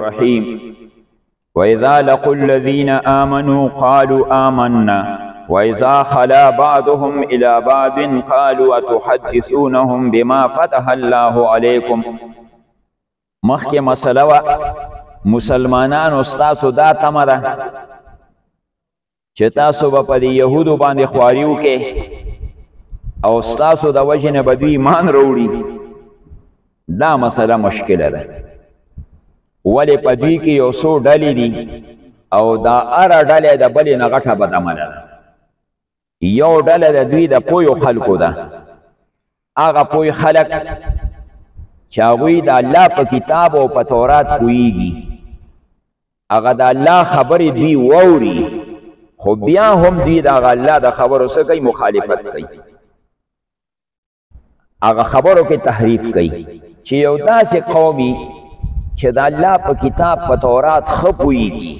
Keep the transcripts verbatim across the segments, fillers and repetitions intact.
الرحيم وإذا لقوا الذين آمنوا قالوا آمنا وإذا خلا بعضهم إلى بعض قالوا أتحدثونهم بما فتح الله عليكم. مخکې مسله وه مسلمانانو ستاسو دا تمه ده چې تاسو به په دې یهودو باندې خواري وکړئ او ستاسو د وجې نه به دوی ایمان راوړي. دا مسله مشکله ده. ولې په دوی کې یو څو ډلې دي او دا هره ډلې د بلې نه غټه بدعمله ده. یو ډله د دوی د پویو خلکو ده. هغه پوی خلک چې هغوی د الله په کتاب او په تورات پوهیږي، هغه د الله خبرې دوی واوري، خو بیا هم دوی د هغه الله د خبرو څه کوي؟ مخالفت کوي. هغه خبرو کې تحریف کوي. چې یو داسې قومي چې د الله په کتاب په تورات ښه پوهیږي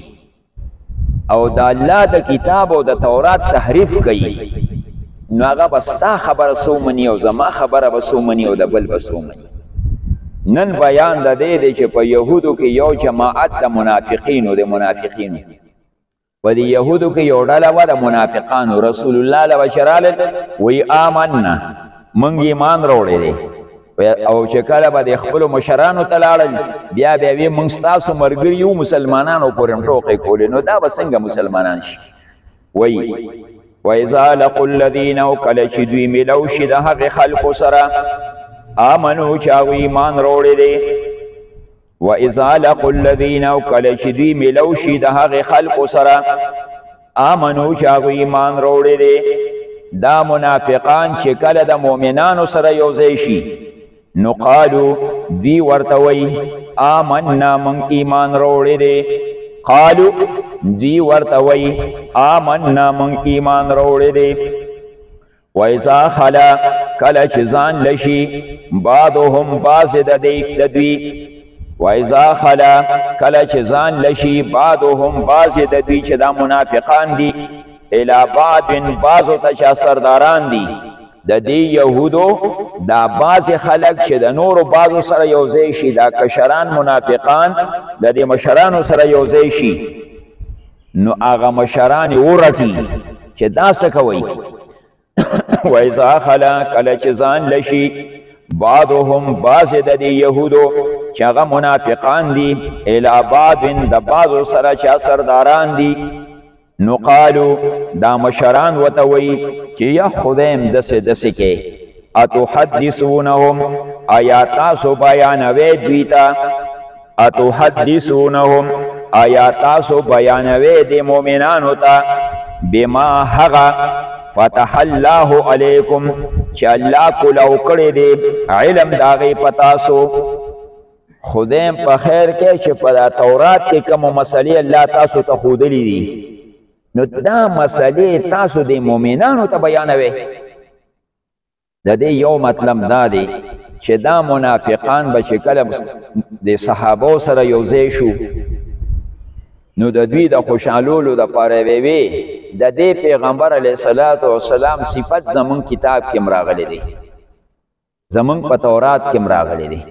او د الله د کتاب او د تورات تحریف کوي، نو هغه به ستا خبره څه ومني او زما خبره به څه ومني او د بل به څه ومني. نن بیان د دې دی چې په یهودو کې یو جماعت د منافقینو د منافقینو په دې یهودو کې یو ډله وه د منافقانو. رسول الله له ورته رالل وایي آمنا، موږ ایمان راوړی دی. او چې کله به د خپلو مشرانو ته لاړل بیا بیا وی موږ ستاسو ملګري یو، مسلمانانو پورې ټوقې کولې. نو دا به څنګه مسلمانان شي؟ وایي وإذا لقوا الذین، او کله چې دوی میلو شي د هغې خلکو سره آمنو چې هغوی ایمان راوړی دی. وإذا لقوا الذین، او کله چې دوی میلو شي د هغې خلکو سره آمنو چې هغوی ایمان راوړی دی. دا منافقان چې کله د مؤمنانو سره یو ځای شي نو قالو دی ورته وایي آمنا، من ایمان راوړی دی. قالو دی ورته وایي آمنا، من ایمان راوړی دی. وإذا خلا، کله چې ځان لشي بعضهم بعض د دوی. وإذا خلا، کله چې ځان لشي بعضهم بعض د دوی چې دا منافقان دي الى بعض، بعضو ته چې سرداران دي د دې یهودو، دا بعض خلک چې د نورو بعضو سره یو ځای شي، دا کشران منافقان د دې مشرانو سره یو ځای شي، نو هغه مشران یې ورټي چې دا څه کوئ. وإذا خلا، کله چې ځان لشي بعضهم بعض د دې یهودو چې هغه منافقان دي الى بعض، د بعضو سره چې سرداران دي، نو قالو دا مشران ورته وایي چې یا خدایم داسې داسې کې اتحدثونهم، آیا تاسو بیانوئ دوی ته؟ اتحدثونهم، آیا تاسو بیانوئ د مؤمنانو ته بما هغه فتح الله علیکم چې الله کولو کړی دی علم د هغې په تاسو. خدایم په خیر کې چې په تورات کې کومه مسلې الله تاسو ته ښودلي دي، نو دا مسئلې تاسو د مؤمنانو ته بیانوئ. د دې یو مطلب دا دی چې دا منافقان به چې کله د صحابو سره یو ځای شو نو د دوی د خوشحالولو دپاره به وي د دې پیغمبر علیه الصلاة والسلام صفت زمونږ کتاب کې راغلی دی، زمونږ په تورات کې راغلی دی،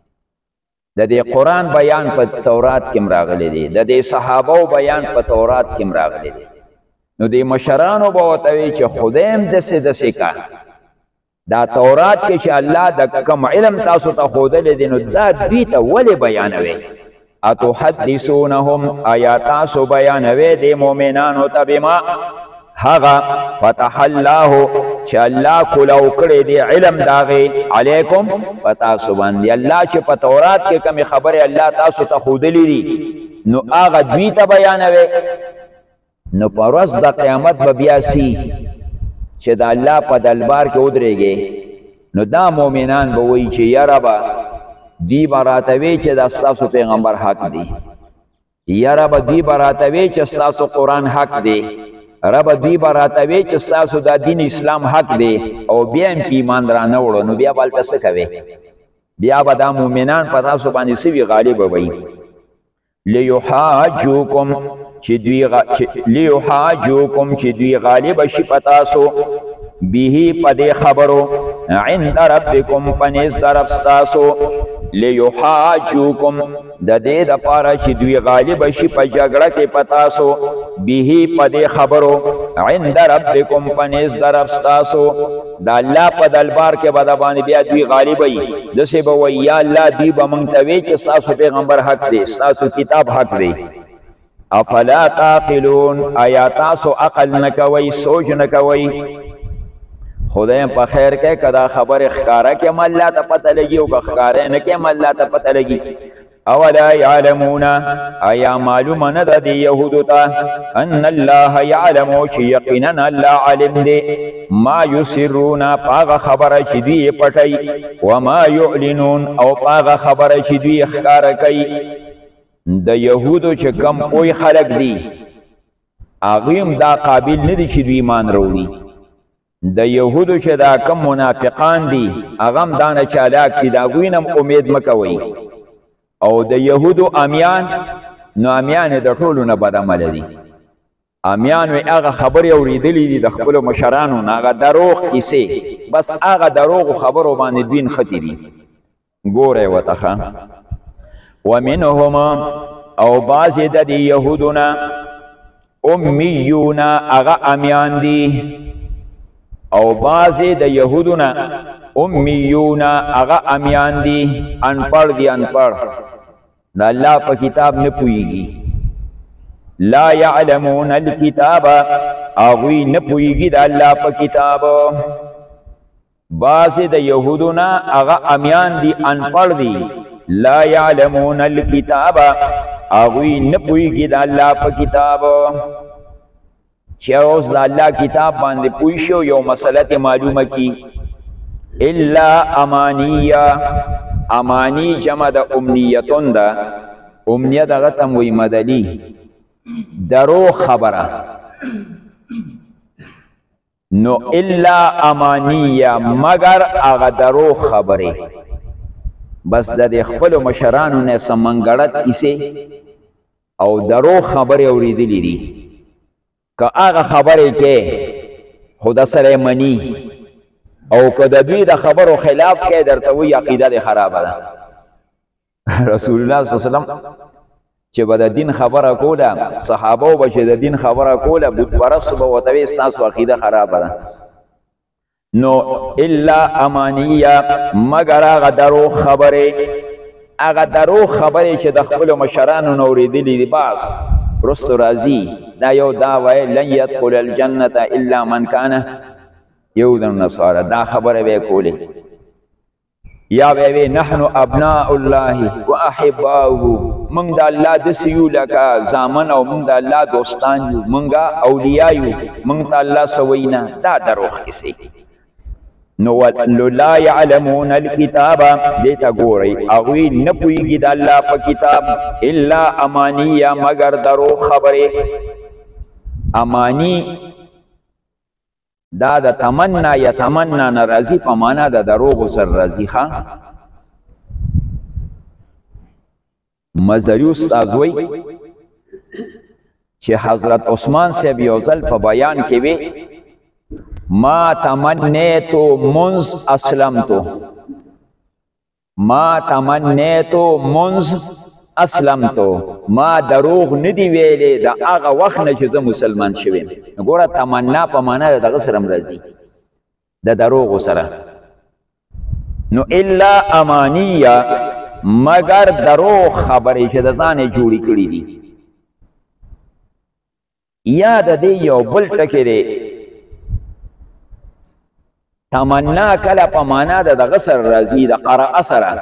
د دې قرآن بیان په تورات کې راغلی دی، د دې صحابو بیان په تورات کې راغلی دی. نو د مشرانو به ورته وایي چې خدایم داسې داسې کا، دا تورات کې چې الله د کوم علم تاسو ته ښودلی دی نو دا دوی ته ولې بیانوئ؟ اتحدثونهم، آیا تاسو بیانوئ د مؤمنانو ته بما هغه فتح الله چې الله کولو کړی دی علم د هغې علیکم په تاسو باندې. الله چې په تورات کې کومې خبرې الله تاسو ته ښودلي دي نو هغه دوی ته بیانوئ. نو په ورځ د قیامت به بیا سي چې د الله په دلبار کې ودرېږي، نو دا مؤمنان به وایي چې یا ربه دوی به راته وایي چې دا ستاسو پیغمبر حق دی، یا ربه دوی به راته وایي چې ستاسو قرآن حق دی، ربه دوی به راته وایي چې ستاسو دا دین اسلام حق دی، او بیا هم په ایمان رانه وړو، نو بیا به هلته څه کوې؟ بیا به دا مؤمنان په تاسو باندې څه وي؟ غالبه وایي. لیحاجوکم، چې دوی لیحاجوکم چې دوی غالب شي په تاسو به په دې خبرو عند ربکم په نزد رب ستاسو لیحاجوکم د دې دپاره چې دوی غالب شي په جګړه کې په تاسو به په دې خبرو عند ربکم په نزد رب ستاسو د الله په دربار کې به د باندې بیا دوی غالب وي داسې به وایي یا الله دوی به موږ ته وایي چې ستاسو پیغمبر حق دی ستاسو کتاب حق دی افلا تعقلون آیا تاسو عقل نه کوئ سوچ نه کوئ خدایم په خیر کې کدا خبر ښکارا کې الله ته پته لګي او ښکارا نه کې الله ته پته لګي اولا يعلمون آیا معلومه نه ده د یهودو ته ان الله يعلم چې یقینا الله علم دی ما یسرون پاغه خبره چې دوی پټي وما يعلنون او پاغه خبره چې دوی ښکارا کوي د یهودو چې کم پوی خلق دی هغوی دا قابل نه دي چې دوی ایمان راوړي د یهودو چې دا کم منافقان دي هغه هم دا نه چالاک دي د هغوی نه امید مه کوئ او د یهودو امیان نو امیان د ټولو نه بد عمله دي امیان وی هغه خبرې اورېدلې دي د خپلو مشرانو نه هغه دروغ کیسې بس هغه دروغو خبرو باندې دوی نښتي دي ګوره یې ورته ښه ومنهم او بعضې د دې یهودو نه امیون هغه امیان دي او بعضې د یهودو نه امیون هغه امیان دي انپړ دي انپړ د الله په کتاب نه پوهېږي لا یعلمون الکتاب هغوی نه پوهېږي د الله په کتاب بعضې د یهودو نه هغه امیان دي انپړ دي لا یعلمون الکتاب هغوی نه پوهېږي د الله په کتاب چې اوس د الله کتاب باندې پوه شو یو مسله ترې معلومه کي الا امانیه امانی جمع د امنیتون ده امنیه دغه ته م وایي مدلي درو خبره نو الا امانیه مگر هغه درو خبرې بس د دې خپلو مشرانو نه څه منګړت کیسې او درو خبرې اورېدلې دي که هغه خبرې کې خو د سره مني او که د دوی د خبرو خلاف کې درته وایي عقیده دې خرابه ده رسول الله صلی الله علیه وسلم چې به د دین خبره کوله صحابه به چې د دین خبره کوله بت پرست به ورته وایي ستاسو عقیده خرابه ده نو الا امانیه مگر هغه درو خبرې هغه درو خبرې چې د خپلو مشرانو نه اورېدلې دي بس رستو راځي دا یو دا وایي لن یدخل الجنة الا من کان یهودا نصارا دا خبره به کولې یا به وی نحنو ابناء الله و احباؤه موږ د الله داسې یو لکه زامن او موږ د الله دوستان یو موږ اولیاء یو موږ ته الله څه وایي نه دا دروغ کیسې نو لا یعلمون الکتاب دې ته ګورئ هغوی نه پوهېږي د الله په کتاب الا امانیه مگر درو خبرې امانی دا د تمنا یا تمنا نه راځي په معنا د دروغو سره راځي ښه مزري استاد وایي چې حضرت عثمان صاحب یو ځل په بیان کې وی ما تمنیتو منز اسلمتو ما تمنیتو منز اسلمتو ما دروغ ندی ویلې د هغه وخت نه چې زه مسلمان شویم ګوره تمنا په معنا د دغه سره هم راځي د دروغو سره نو الا امانیه مگر دروغ خبرې چې د ځان یې جوړې کړي دي یا د دې یو بل ټکی دی تمنا کله په معنا د دغه سره راځي د قرأ سره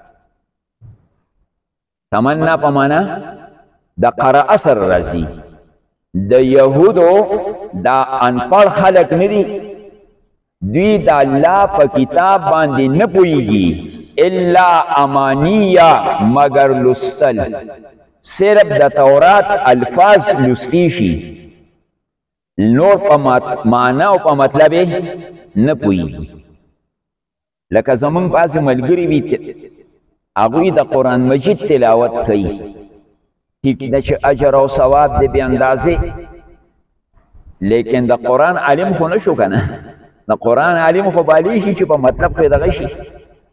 تمنا په معنا د قرأ سره راځي د یهودو دا انپړ خلک نه دي دوی د الله په کتاب باندې نه پوهېږي الا امانیه مگر لستل صرف د تورات الفاظ لستی شي نور په معنا او په مطلب نه پوهېږي لکه زمونږ بعضې ملګري وي هغوی د قرآن مجید تلاوت کوي ټیک ده چې اجر او ثواب دی بې اندازې لیکن د قرآن عالم خو نه شو که نه د قرآن عالم خو بالی شي چې په مطلب خو یې دغه شي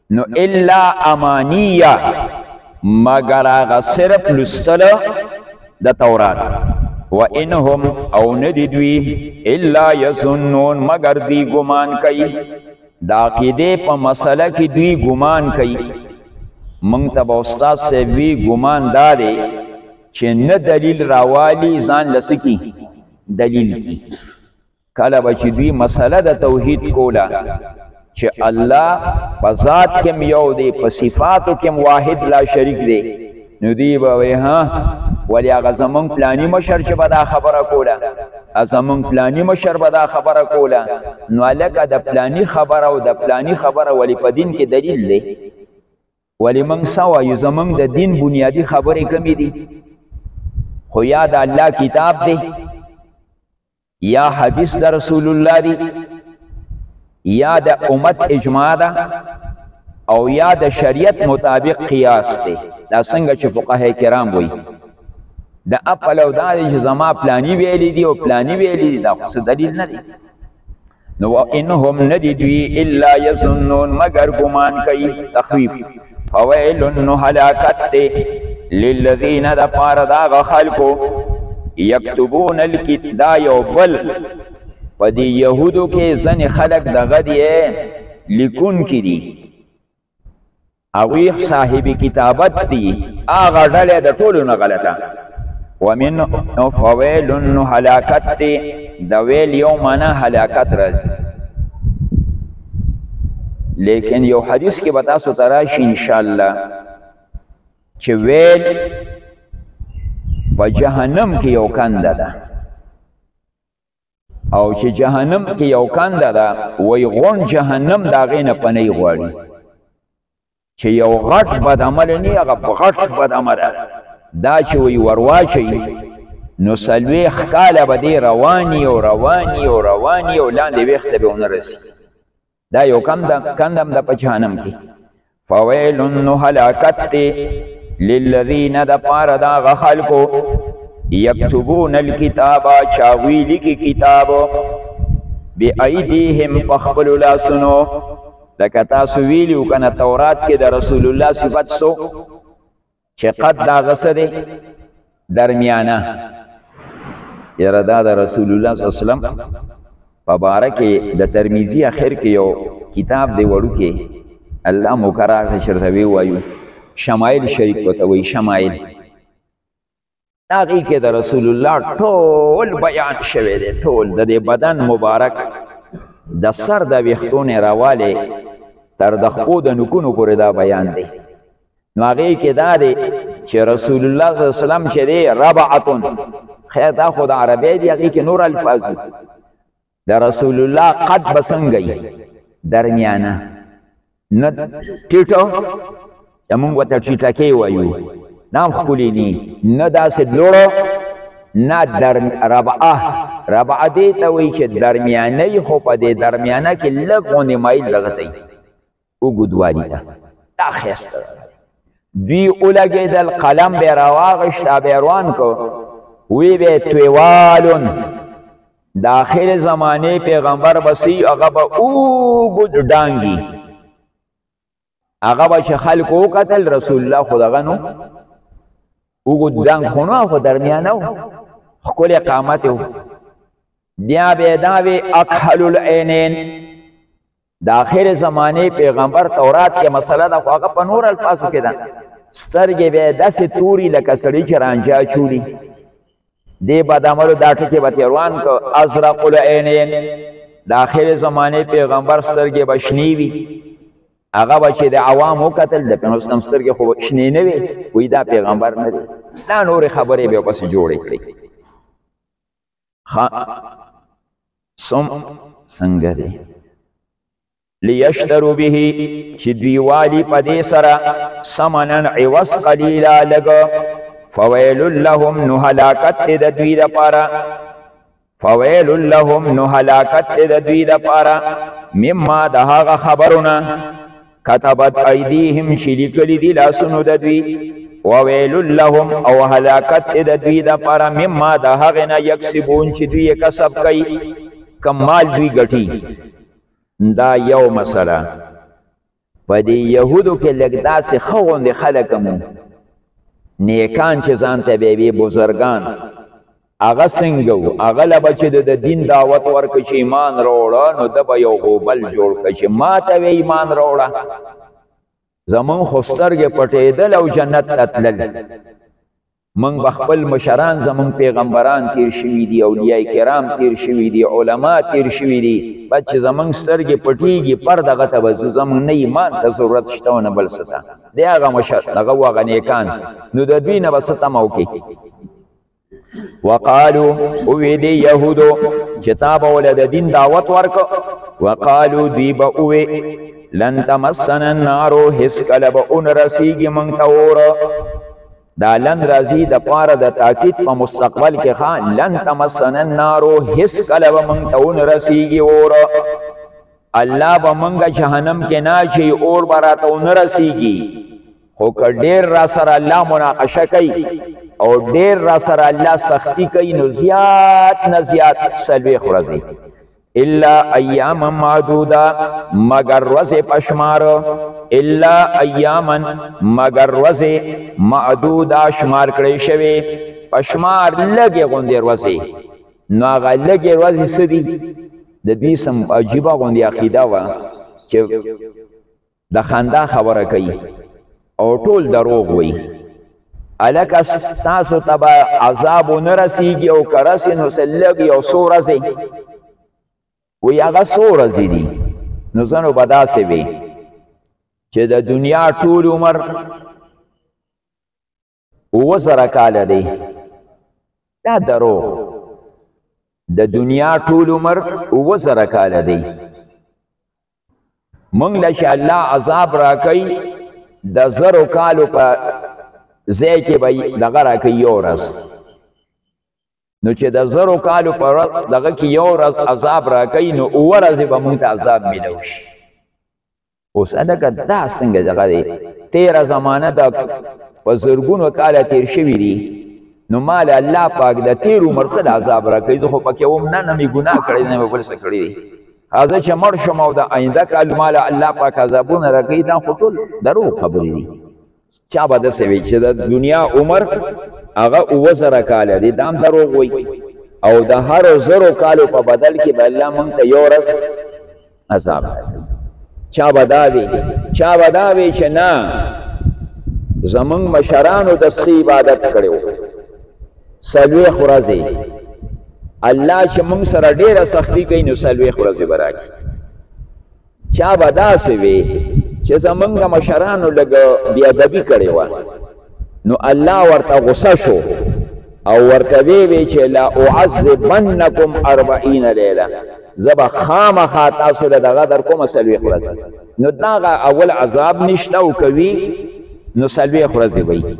نو الا امانیه مگر هغه صرف لستل د تورات و انهم او ندی دوی الا یظنون مگر دوی ګمان کوي د عقیدې په مسله کې دوی ګمان کوي موږ ته به استاد صاحب وي ګمان دا دی چې نه دلیل راوالي ځان لسکي دلیل کی کله به چې دوی مسله د توحید کوله چې الله په ذات کې یو دی په صفاتو کې واحد لا شریک دی نو دی به وایي ها ولی هغه زمونږ پلاني مشر چې به دا خبره کوله زمونږ پلاني مشر به دا خبره کوله نو هلکه د پلاني خبره او د پلاني خبره ولی په دین کې دلیل دی ولی موږ څه وایو زمونږ د دین بنیادي خبرې کمې دي خو یا د الله کتاب دی یا حدیث د رسول الله دی یا د امت اجماع ده او یا د شریعت مطابق قیاس دی دا څنګه چې فقهای کرام وایي د اپل او دا چې زما پلانی ویلی دی او پلانی ویلی دی دا خو دلیل نه دی نو انهم ندی دوی الا یظنون مگر ګمان کوي تخویف فویل نو هلاکت للذین د پاره دا خلکو یکتبون الکتاب یو بل په دې یهودو کې ځنې خلک دغه دی لیکون کې دي هغوی صاحب کتابت دي هغه ډلې د ټولو نه غلطه ومن فویل نو هلاکت دی د ویل یو معنا هلاکت راځي لیکن یو حدیث کې به تاسو ته راشي انشاءالله چې ویل په جهنم کې یو کنده ده او چې جهنم کې یو کنده ده وایي غون جهنم د هغې نه پنۍ غواړي چې یو غټ بد عمل نه هغه په غټ بد عمله دا چې وایي ورواچوي نو څلوېښت کاله به دې رواني او رواني او رواني او لاندې ویښ ته به ونه رسي دا یو کندم ده په جهنم کې فویل نو هلاکت دی للذین د پاره د هغه خلکو یکتبون الکتاب چې هغوی لیکي کتاب بایدیهم په خپلو لاسونو لکه تاسو ویلي و که نه تورات کې د رسول الله صفت سو چې قد د هغه څه دی درمیانه یاره دا د رسول الله صلی الله علیه وسلم په باره کې د ترمیزي اخر کې یو کتاب دی وړوکی الله مقرر ته چېرته ووایو شمایل شریف ورته وایي شمایل هغې کې د رسول الله ټول بیان شوی دی ټول د دې بدن مبارک د سر د ویښتو نه راوالی تر د خپو د نوکونو پورې دا بیان دی نو هغې کې دا دی چې رسول الله صلی الله علیه وسلم چې دی ربعتون خیر دا خو د عربی دی هغې کې نور الفاظ د رسول الله قد به څنګه درمیانه نه ټیټو موږ ورته ټیټکۍ وایو نه هم ښکلي ني نه داسې لوړو نه ربعه ربعه دې ته وایي چې درمیانۍ خو په دې درمیانه کې لږ غوندې مایل دغه ته اوږدوالي ته دا ښایسته دوی ولګېدل قلم به یې راواغېشت به یې روان کو وی به تویوالون د آخر زمانې پیغمبر بسی هغه به اوږد ډانګي هغه به چې خلکو وکتل رسول الله خو دغه نو اوږد ډانګ خو نه خو درمیانه و ښکلی قامت و بیا به یې دا وی اکحل العینین د آخر زمانې پیغمبر تورات کې مسله ده خو هغه په نور الفاظو کې ده سترګې به یې داسې توري لکه سړي چې رانجا چولي دې بد عملو دا ټکې به تېروان که ازرق العینین د آخر زمانې پیغمبر سترګې به شنې وي هغه به چې د عوام وکتل د پیغمبر اسلام سترګې خو شنې نه وي وایي دا پیغمبر نه دی دا نورې خبرې به پسې جوړې کړي سم څنګه دی لیشترو به چې دوی والي په دې سره ثمنا عوض قلیلا لږ فویل لهم نو هلاکت دی د دوی دپاره فویل لهم نو هلاکت دی د دوی دپاره مما د هغه خبرونه کتبت ایدیهم چې لیکلي دي لاسونو د دوی وویل لهم او هلاکت دی د دوی دپاره مما د هغې نه یکسبون چې دوی یې کسب کوي کم مال دوی ګټي دا یو مسله په دې یهودو کې لږ داسې ښه غوندې خلک هم نیکان چې ځان ته به وي بزرګان هغه څنګه وو هغه له به چې د دین دعوت ورکړه چې ایمان راوړه نو ده به یو غوبل جوړ کړه چې ما ته وی ایمان راوړه زمونږ خو سترګې پټېدل او جنت ته تلل من بخپل مشران زمون پیغمبران تیر شوی دی اولیاء کرام تیر شوی دی علما تیر شوی دی بچ زمون سترګې پټیږي پر دغه ته وځو زمون نه ایمان ته ضرورت شته نه بل ستا دی هغه مشر دغه هغه نیکان نو د دوی نه به څه تمه وکړي وقالو اوی دی یهودو چې تا به ولې د دین دعوت ورکړه وقالو دوی به اوی لن تمسنا النارو هیڅ کله به اون رسیږي موږ ته اوره دا لن راځي د پاره د تاکید په مستقبل کې ښه لن تمسنا النارو هیڅ کله به موږ ته ونه رسیږي اوره الله به موږ جهنم کې نه اچوي اور به راته ونه رسیږي خو که ډېر را سره الله مناقشه کوي او ډېر را سره الله سختی کوي نو زیات نه زیات څلوېښت ورځې الا ایاما معدوده مگر ورځې په شمار الا ایاما مگر ورځې معدوده شمار کړی شوې په شمار لږې غوندې ورځې نو هغه لږې ورځې څه دي د دوی سم عجیبه غوندې عقیده وه چې د خندا خبره کوي او ټول دروغ وایي هلکه ستاسو ته به عذاب ونه رسیږي او که رسي نو څه لږ یو څو ورځې وی هغه څو ورځې دي نو ځنو به داسې وي چې د دنیا ټول عمر اووه زره کاله دی دا دروغ د دنیا ټول عمر اووه زره کاله دی موږ له چې الله عذاب راکوي د زرو کالو په ځای کې به دغه راکوي یو ورځ نو چې د زرو کالو په دغه کې یو ورځ عذاب راکوي نو اووه ورځې به موږ ته عذاب میلو شي اوس هلکه دا څنګه دغه دی تېره زمانه د په زرګونو کاله تېر شوي دي نو ما له الله پاک د تېر عمر څه د عذاب راکوي زه خو پکې وم نه نه مې ګناه کړی نه مې بل څه کړي دي زه چې مړ شم او د آینده کال ما له الله پاک عذابونه راکوي دا خو ټول دروغ خبرې دي چا به داسې وي چې د دنیا عمر هغه اووه زره کاله دی دا هم دروغ وایي او د هرو زرو کالو په بدل کې به الله موږ ته یو ورځ عذاب راکوي چا به دا وي چا به دا وي چې نه زمونږ مشرانو د سخي عبادت کړی و څلوېښت ورځې الله چې موږ سره ډېره سختي کوي نو څلوېښت ورځې به راکړي چا به داسې وي چې زمونږ مشرانو لږ بېادبي کړې وه نو الله ورته غصه شو او ورته وی چې لا اعذبنکم اربعین لیله زه به خامخا تاسو له دغه در کومه څلوېښت ورځې نو دغه اول عذاب نشته او کوي نو څلوېښت ورځې وایي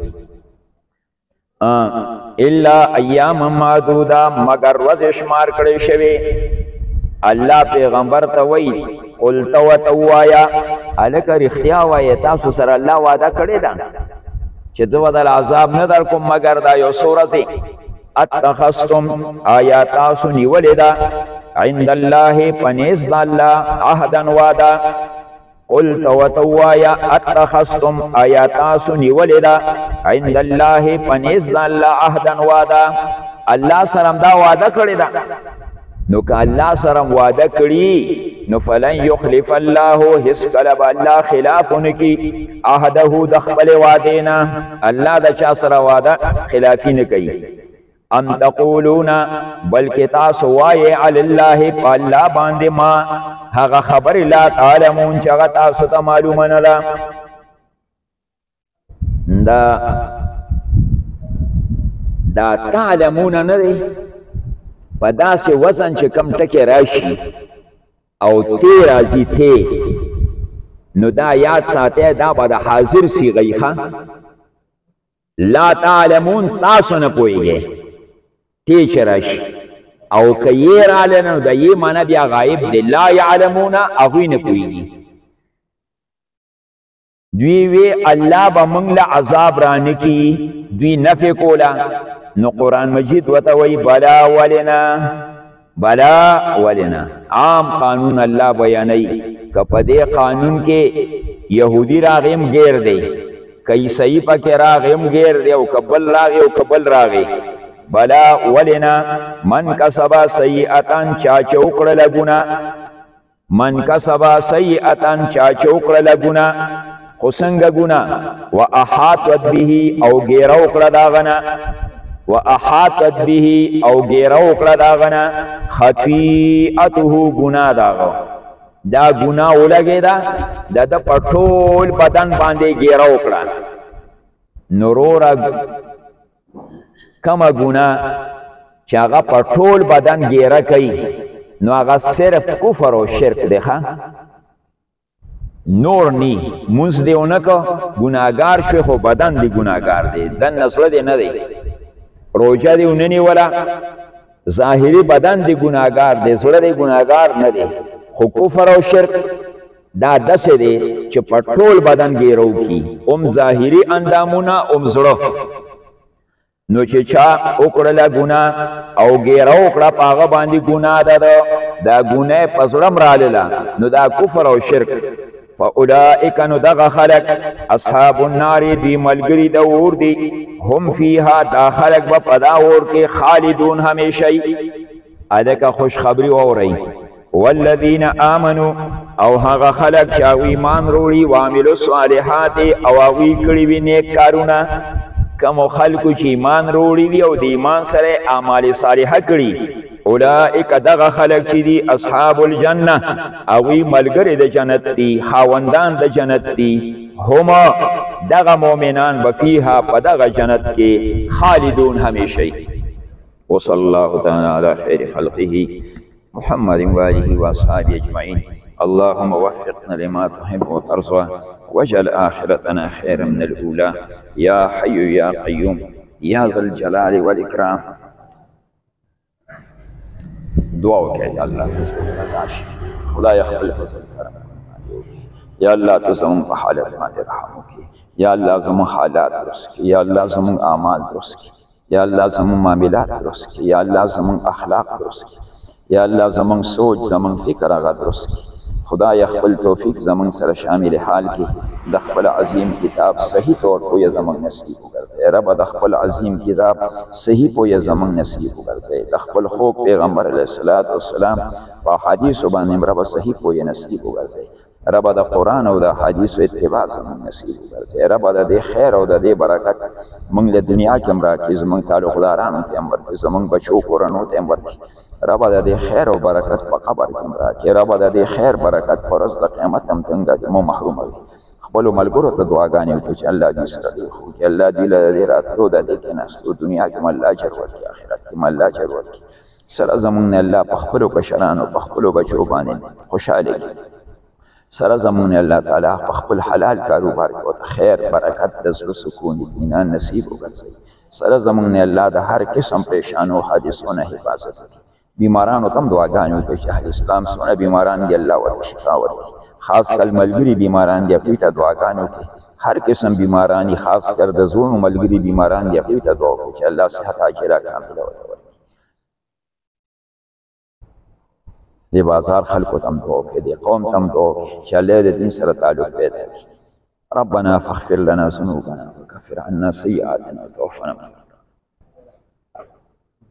الا ایاما معدوده مگر ورځې شمار کړی شوې الله پیغمبر ته وایي قل ته ورته ووایه هلکه رښتیا وایه تاسو سره الله وعده کړې ده چې زه به دل عذاب نه در کوم مګر دا یو څو ورځې اتخذتم آیا تاسو نیولې ده عند الله په نزد د الله عهدا وعده قل ته ورته ووایه اتخذتم آیا تاسو نیولې ده عند الله په نزد د الله عهدا وعده الله سره دا وعده کړې ده نو که الله سره وعده کړي نو فلن یخلف الله هیڅ کله به الله خلاف ونکړي عهده د خپلې وعدې نه الله د چا سره وعده خلافي نه کوي ام تقولون بلکې تاسو وایې علی الله په الله باندې ما هغه خبرې لا تعلمون چې هغه تاسو ته معلومه نه ده دا دا تعلمون نه دی په داسې وزن چې کم ټکې راشي او تی راځي تی نو دا یاد ساتئ دا به د حاضر صیغه ښه لا تعلمون تاسو نه پوهېږئ تی چې راشي او که یې راله نو د یې معنی بیا غایب دی لا یعلمونه هغوی نه پوهېږي دوی وی الله به موږ له عذاب رانکي دوی نفې کوله نو قرآن مجید ورته وایي بلا ولنا بلا ولنا عام قانون الله بیانوي که په دې قانون کې یهودي راغی هم غیر دی، که عیسائی پکې راغی هم غیر دی، او که بل راغی او که بل راغی. بلا ولنا من کسبا سیئتن چا چې وکړله ګناه، من کسبا سیئتن چا چې وکړله ګناه، خو څنګه ګناه؟ و احاطت به او ګیره وکړه د هغه نه، و احاطت به او ګیره وکړه د هغه نه خطیئته ګناه د هغه، دا ګناه ولګېده د ده په ټول بدن باندې ګیره وکړه. نو وروره کمه ګناه چې هغه په ټول بدن ګیره کوي، نو هغه صرف کفر او شرک دی ښه، نور نی. مونځ دی ونه که ګناهګار شوی، خو بدن دی ګناهګار دی، دننه زړه دی نه دی. روژه دی ونه نیوله، ظاهري بدن دی ګناهګار دی، زړه دی ګناهګار نه دی. خو کفر او شرک دا داسې دی چې په ټول بدن ګیره وکړي، ام ظاهري اندامونه ام زړه. نو چې چا وکړله ګناه او ګیره وکړه په هغه باندې ګناه ده، دا ګناه په زړه م رالله، نو دا کفر او شرک. فاولئک نو دغه خلک اصحاب النار دوی ملګري د اور دي، هم فیها دا خلک به په دا اور کې خالدون همیشئ. هلکه خوشخبري واورئ. والذین آمنوا او هغه خلک چې هغوی ایمان روړي وعملو الصالحات او هغوی کړي وي نیک کارونه، کمو خلکو چې ایمان روړي وي او د ایمان سره اعمال صالحه کړي، اولئک دغه خلک چې دي اصحاب الجنه هغوی ملګري د جنت دي، خاوندان د جنت دي، هما دغه مؤمنان به فیها په دغه جنت کې خالدون همیشئ. وصلی الله تعالی علی خیر خلقه محمد وآله وأصحابه أجمعين. اللهم وفقنا لما تحب وترضى واجعل آخرتنا خيرا من الأولى يا حي يا قيوم يا ذا الجلال والإكرام. دعا وکړه یا الله تاسو خدای خپل فضل کرم یا الله تاسو زموږ په حالت باندې رحم وکړي، یا الله زموږ حالات درست کړي، یا الله زموږ اعمال درست کړي، یا الله زموږ معاملات درست کړي، یا الله زموږ اخلاق درست کړي، یا الله زموږ سوچ زموږ فکر هغه درست کړي. خدای خپل توفیق زموږ سره شامل حال کې د خپل عظیم کتاب صحیح طور پویه زموږ نصیب وګرځوي. رب د خپل عظیم کتاب صحیح پویه زموږ نصیب وګرځوي. د خپل خوږ پیغمبر علیه الصلاۃ والسلام په حدیثو باندې رب صحیح پویه نصیب وګرځوي. رب د قرآن او د حدیثو اتباع زموږ نصیب وګرځوي. رب د دې خیر او د دې برکت موږ له دنیا کې هم راکړي، زموږ تعلقدارانو ته هم ورکړي، زموږ بچو کورنو ته هم ورکړي. رب د دې خیر او برکت په قبر کې هم راکړي. رب د دې خیر برکت په ورځ د قیامت هم څنګه مو محروم وي. خپلو ملګرو ته دعاګانې وکړي چې الله دوی سره ډېر ښه وکړي، الله دوی له دې راتلو د دې کېناستو دنیا کې هم الله اجر ورکړي، آخرت کې هم الله اجر ورکړي. سره زموږ نه الله په خپلو کشرانو په خپلو بچو باندې خوشحاله کړي. سره زموږ نه الله تعالی په خپل حلال کاروبار کې ورته خیر برکت د زړه سکون اطمینان نصیب وګرځوي. سره زموږ نه الله د هر قسم پریشانو حادثو نه حفاظت وکړي. بیمارانو ته هم دعاګانې وکړي چې اهل اسلام څونه بیماران دي الله ورته شفا ورکړي. خاص کر ملګري بیماران دي هغوی ته دعاګانې وکړي. هر قسم بیماران خاص کر د زړونو ملګري بیماران دي هغوی ته دعا وکړي چې الله صحت عاجله کامله ورته ورکړي. د بازار خلکو ته هم دعا وکړي، د قوم ته هم دعا وکړي چې الله د دین سره تعلق پیدا کړي. ربنا فاغفر لنا ذنوبنا وكفر عنا سيئاتنا وتوفنا